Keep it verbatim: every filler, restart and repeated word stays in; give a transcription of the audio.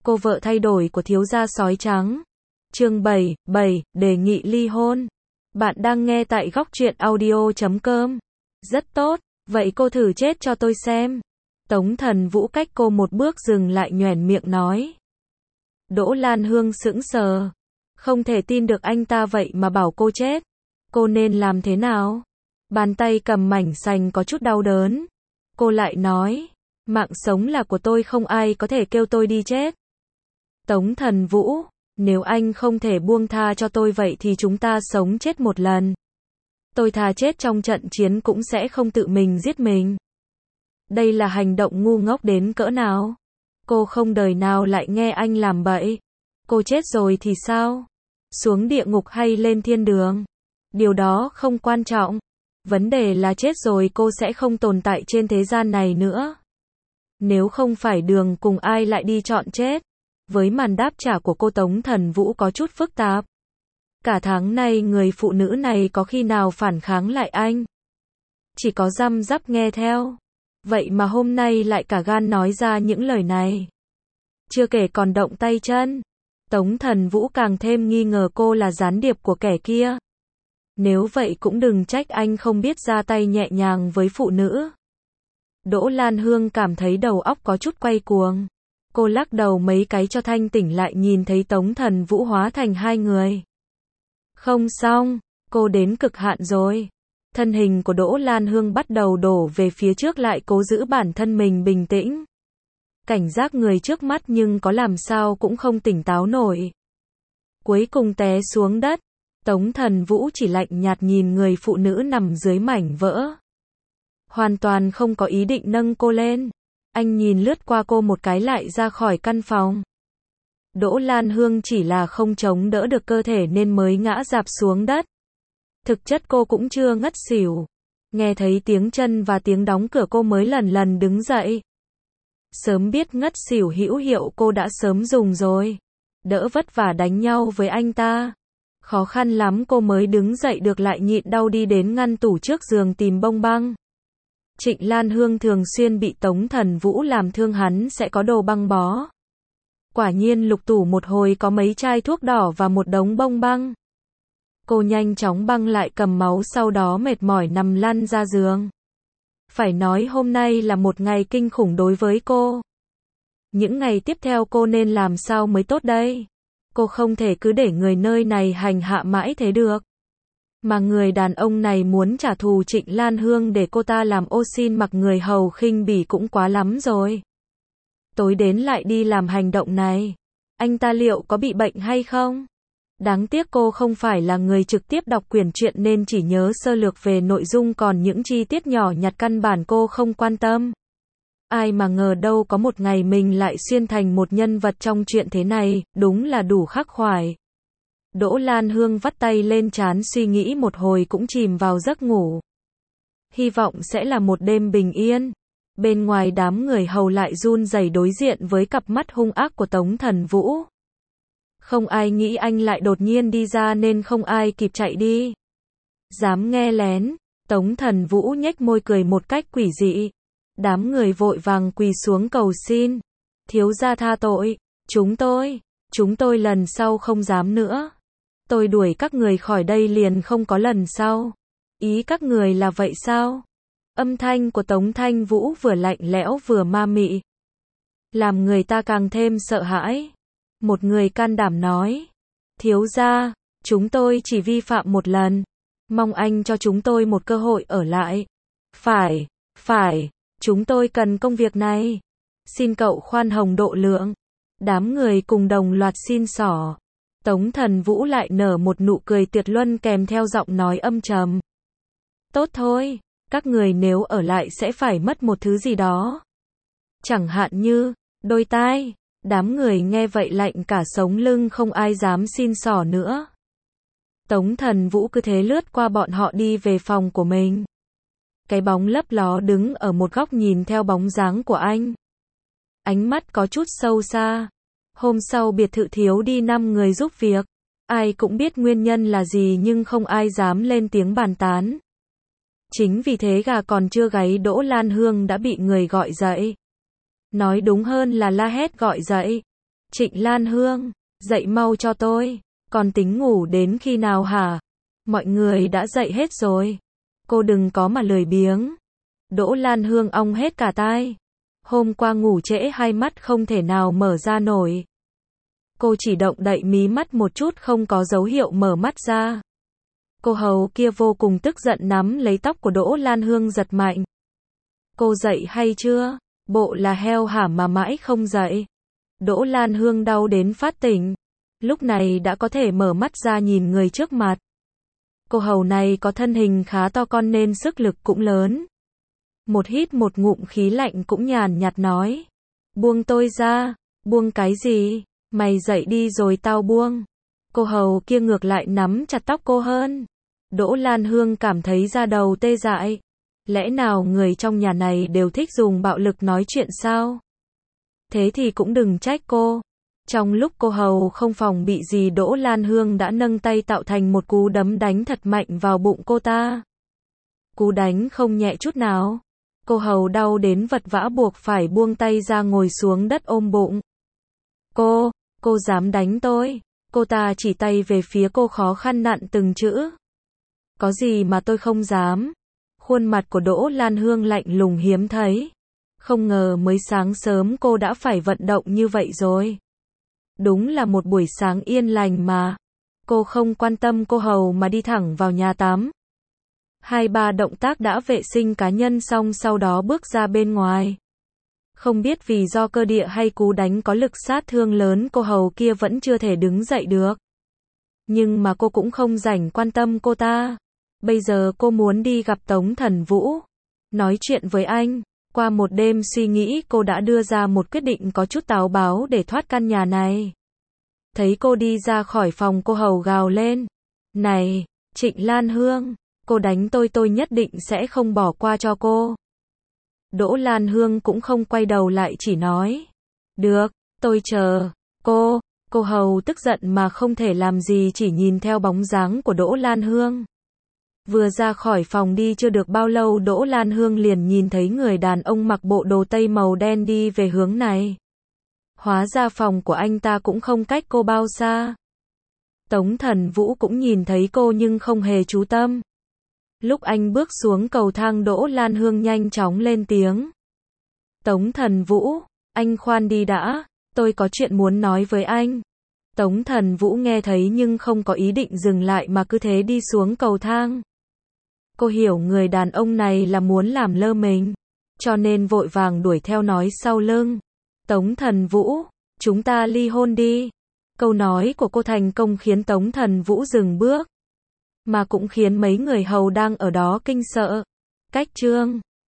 cô vợ thay đổi của thiếu gia sói trắng. Chương bảy, bảy, đề nghị ly hôn. Bạn đang nghe tại góc truyện audio chấm com. Rất tốt, vậy cô thử chết cho tôi xem. Tống Thần Vũ cách cô một bước dừng lại nhoẻn miệng nói. Đỗ Lan Hương sững sờ. Không thể tin được anh ta vậy mà bảo cô chết. Cô nên làm thế nào? Bàn tay cầm mảnh sành có chút đau đớn. Cô lại nói, mạng sống là của tôi, không ai có thể kêu tôi đi chết. Tống Thần Vũ, nếu anh không thể buông tha cho tôi vậy thì chúng ta sống chết một lần. Tôi thà chết trong trận chiến cũng sẽ không tự mình giết mình. Đây là hành động ngu ngốc đến cỡ nào? Cô không đời nào lại nghe anh làm bậy. Cô chết rồi thì sao? Xuống địa ngục hay lên thiên đường? Điều đó không quan trọng. Vấn đề là chết rồi cô sẽ không tồn tại trên thế gian này nữa. Nếu không phải đường cùng ai lại đi chọn chết? Với màn đáp trả của cô, Tống Thần Vũ có chút phức tạp. Cả tháng nay người phụ nữ này có khi nào phản kháng lại anh? Chỉ có răm rắp nghe theo. Vậy mà hôm nay lại cả gan nói ra những lời này. Chưa kể còn động tay chân. Tống Thần Vũ càng thêm nghi ngờ cô là gián điệp của kẻ kia. Nếu vậy cũng đừng trách anh không biết ra tay nhẹ nhàng với phụ nữ. Đỗ Lan Hương cảm thấy đầu óc có chút quay cuồng. Cô lắc đầu mấy cái cho thanh tỉnh lại, nhìn thấy Tống Thần Vũ hóa thành hai người. Không xong, cô đến cực hạn rồi. Thân hình của Đỗ Lan Hương bắt đầu đổ về phía trước, lại cố giữ bản thân mình bình tĩnh. Cảnh giác người trước mắt nhưng có làm sao cũng không tỉnh táo nổi. Cuối cùng té xuống đất. Tống Thần Vũ chỉ lạnh nhạt nhìn người phụ nữ nằm dưới mảnh vỡ. Hoàn toàn không có ý định nâng cô lên. Anh nhìn lướt qua cô một cái lại ra khỏi căn phòng. Đỗ Lan Hương chỉ là không chống đỡ được cơ thể nên mới ngã rạp xuống đất. Thực chất cô cũng chưa ngất xỉu. Nghe thấy tiếng chân và tiếng đóng cửa cô mới lần lần đứng dậy. Sớm biết ngất xỉu hữu hiệu cô đã sớm dùng rồi. Đỡ vất vả đánh nhau với anh ta. Khó khăn lắm cô mới đứng dậy được, lại nhịn đau đi đến ngăn tủ trước giường tìm bông băng. Trịnh Lan Hương thường xuyên bị Tống Thần Vũ làm thương, hắn sẽ có đồ băng bó. Quả nhiên lục tủ một hồi có mấy chai thuốc đỏ và một đống bông băng. Cô nhanh chóng băng lại cầm máu, sau đó mệt mỏi nằm lăn ra giường. Phải nói hôm nay là một ngày kinh khủng đối với cô. Những ngày tiếp theo cô nên làm sao mới tốt đây? Cô không thể cứ để người nơi này hành hạ mãi thế được. Mà người đàn ông này muốn trả thù Trịnh Lan Hương để cô ta làm ô xin mặc người hầu khinh bỉ cũng quá lắm rồi. Tối đến lại đi làm hành động này. Anh ta liệu có bị bệnh hay không? Đáng tiếc cô không phải là người trực tiếp đọc quyển truyện nên chỉ nhớ sơ lược về nội dung, còn những chi tiết nhỏ nhặt căn bản cô không quan tâm. Ai mà ngờ đâu có một ngày mình lại xuyên thành một nhân vật trong chuyện thế này, đúng là đủ khắc khoải. Đỗ Lan Hương vắt tay lên trán suy nghĩ một hồi cũng chìm vào giấc ngủ. Hy vọng sẽ là một đêm bình yên. Bên ngoài đám người hầu lại run rẩy đối diện với cặp mắt hung ác của Tống Thần Vũ. Không ai nghĩ anh lại đột nhiên đi ra nên không ai kịp chạy đi. Dám nghe lén, Tống Thần Vũ nhếch môi cười một cách quỷ dị. Đám người vội vàng quỳ xuống cầu xin. Thiếu gia tha tội, chúng tôi, chúng tôi lần sau không dám nữa. Tôi đuổi các người khỏi đây liền không có lần sau. Ý các người là vậy sao? Âm thanh của Tống Thanh Vũ vừa lạnh lẽo vừa ma mị, làm người ta càng thêm sợ hãi. Một người can đảm nói, thiếu gia, chúng tôi chỉ vi phạm một lần. Mong anh cho chúng tôi một cơ hội ở lại. Phải, phải, chúng tôi cần công việc này. Xin cậu khoan hồng độ lượng. Đám người cùng đồng loạt xin xỏ. Tống Thần Vũ lại nở một nụ cười tuyệt luân kèm theo giọng nói âm trầm. Tốt thôi, các người nếu ở lại sẽ phải mất một thứ gì đó. Chẳng hạn như, đôi tai. Đám người nghe vậy lạnh cả sống lưng, không ai dám xin xỏ nữa. Tống Thần Vũ cứ thế lướt qua bọn họ đi về phòng của mình. Cái bóng lấp ló đứng ở một góc nhìn theo bóng dáng của anh. Ánh mắt có chút sâu xa. Hôm sau biệt thự thiếu đi năm người giúp việc. Ai cũng biết nguyên nhân là gì nhưng không ai dám lên tiếng bàn tán. Chính vì thế gà còn chưa gáy Đỗ Lan Hương đã bị người gọi dậy. Nói đúng hơn là la hét gọi dậy. Trịnh Lan Hương, dậy mau cho tôi, còn tính ngủ đến khi nào hả? Mọi người đã dậy hết rồi. Cô đừng có mà lười biếng. Đỗ Lan Hương ong hết cả tai. Hôm qua ngủ trễ hai mắt không thể nào mở ra nổi. Cô chỉ động đậy mí mắt một chút không có dấu hiệu mở mắt ra. Cô hầu kia vô cùng tức giận nắm lấy tóc của Đỗ Lan Hương giật mạnh. Cô dậy hay chưa? Bộ là heo hả mà mãi không dậy. Đỗ Lan Hương đau đến phát tỉnh. Lúc này đã có thể mở mắt ra nhìn người trước mặt. Cô hầu này có thân hình khá to con nên sức lực cũng lớn. Một hít một ngụm khí lạnh cũng nhàn nhạt nói. Buông tôi ra. Buông cái gì? Mày dậy đi rồi tao buông. Cô hầu kia ngược lại nắm chặt tóc cô hơn. Đỗ Lan Hương cảm thấy da đầu tê dại. Lẽ nào người trong nhà này đều thích dùng bạo lực nói chuyện sao? Thế thì cũng đừng trách cô. Trong lúc cô hầu không phòng bị gì, Đỗ Lan Hương đã nâng tay tạo thành một cú đấm đánh thật mạnh vào bụng cô ta. Cú đánh không nhẹ chút nào. Cô hầu đau đến vật vã buộc phải buông tay ra ngồi xuống đất ôm bụng. Cô, cô dám đánh tôi? Cô ta chỉ tay về phía cô khó khăn nặn từng chữ. Có gì mà tôi không dám? Khuôn mặt của Đỗ Lan Hương lạnh lùng hiếm thấy. Không ngờ mới sáng sớm cô đã phải vận động như vậy rồi. Đúng là một buổi sáng yên lành mà. Cô không quan tâm cô hầu mà đi thẳng vào nhà tắm. Hai ba động tác đã vệ sinh cá nhân xong sau đó bước ra bên ngoài. Không biết vì do cơ địa hay cú đánh có lực sát thương lớn, cô hầu kia vẫn chưa thể đứng dậy được. Nhưng mà cô cũng không rảnh quan tâm cô ta. Bây giờ cô muốn đi gặp Tống Thần Vũ. Nói chuyện với anh. Qua một đêm suy nghĩ, cô đã đưa ra một quyết định có chút táo bạo để thoát căn nhà này. Thấy cô đi ra khỏi phòng, cô hầu gào lên. Này, Trịnh Lan Hương, cô đánh tôi tôi nhất định sẽ không bỏ qua cho cô. Đỗ Lan Hương cũng không quay đầu lại, chỉ nói. Được, tôi chờ. Cô, cô hầu tức giận mà không thể làm gì, chỉ nhìn theo bóng dáng của Đỗ Lan Hương. Vừa ra khỏi phòng đi chưa được bao lâu, Đỗ Lan Hương liền nhìn thấy người đàn ông mặc bộ đồ tây màu đen đi về hướng này. Hóa ra phòng của anh ta cũng không cách cô bao xa. Tống Thần Vũ cũng nhìn thấy cô nhưng không hề chú tâm. Lúc anh bước xuống cầu thang, Đỗ Lan Hương nhanh chóng lên tiếng. Tống Thần Vũ, anh khoan đi đã, tôi có chuyện muốn nói với anh. Tống Thần Vũ nghe thấy nhưng không có ý định dừng lại mà cứ thế đi xuống cầu thang. Cô hiểu người đàn ông này là muốn làm lơ mình, cho nên vội vàng đuổi theo nói sau lưng. Tống Thần Vũ, chúng ta ly hôn đi. Câu nói của cô thành công khiến Tống Thần Vũ dừng bước, mà cũng khiến mấy người hầu đang ở đó kinh sợ. Cách chương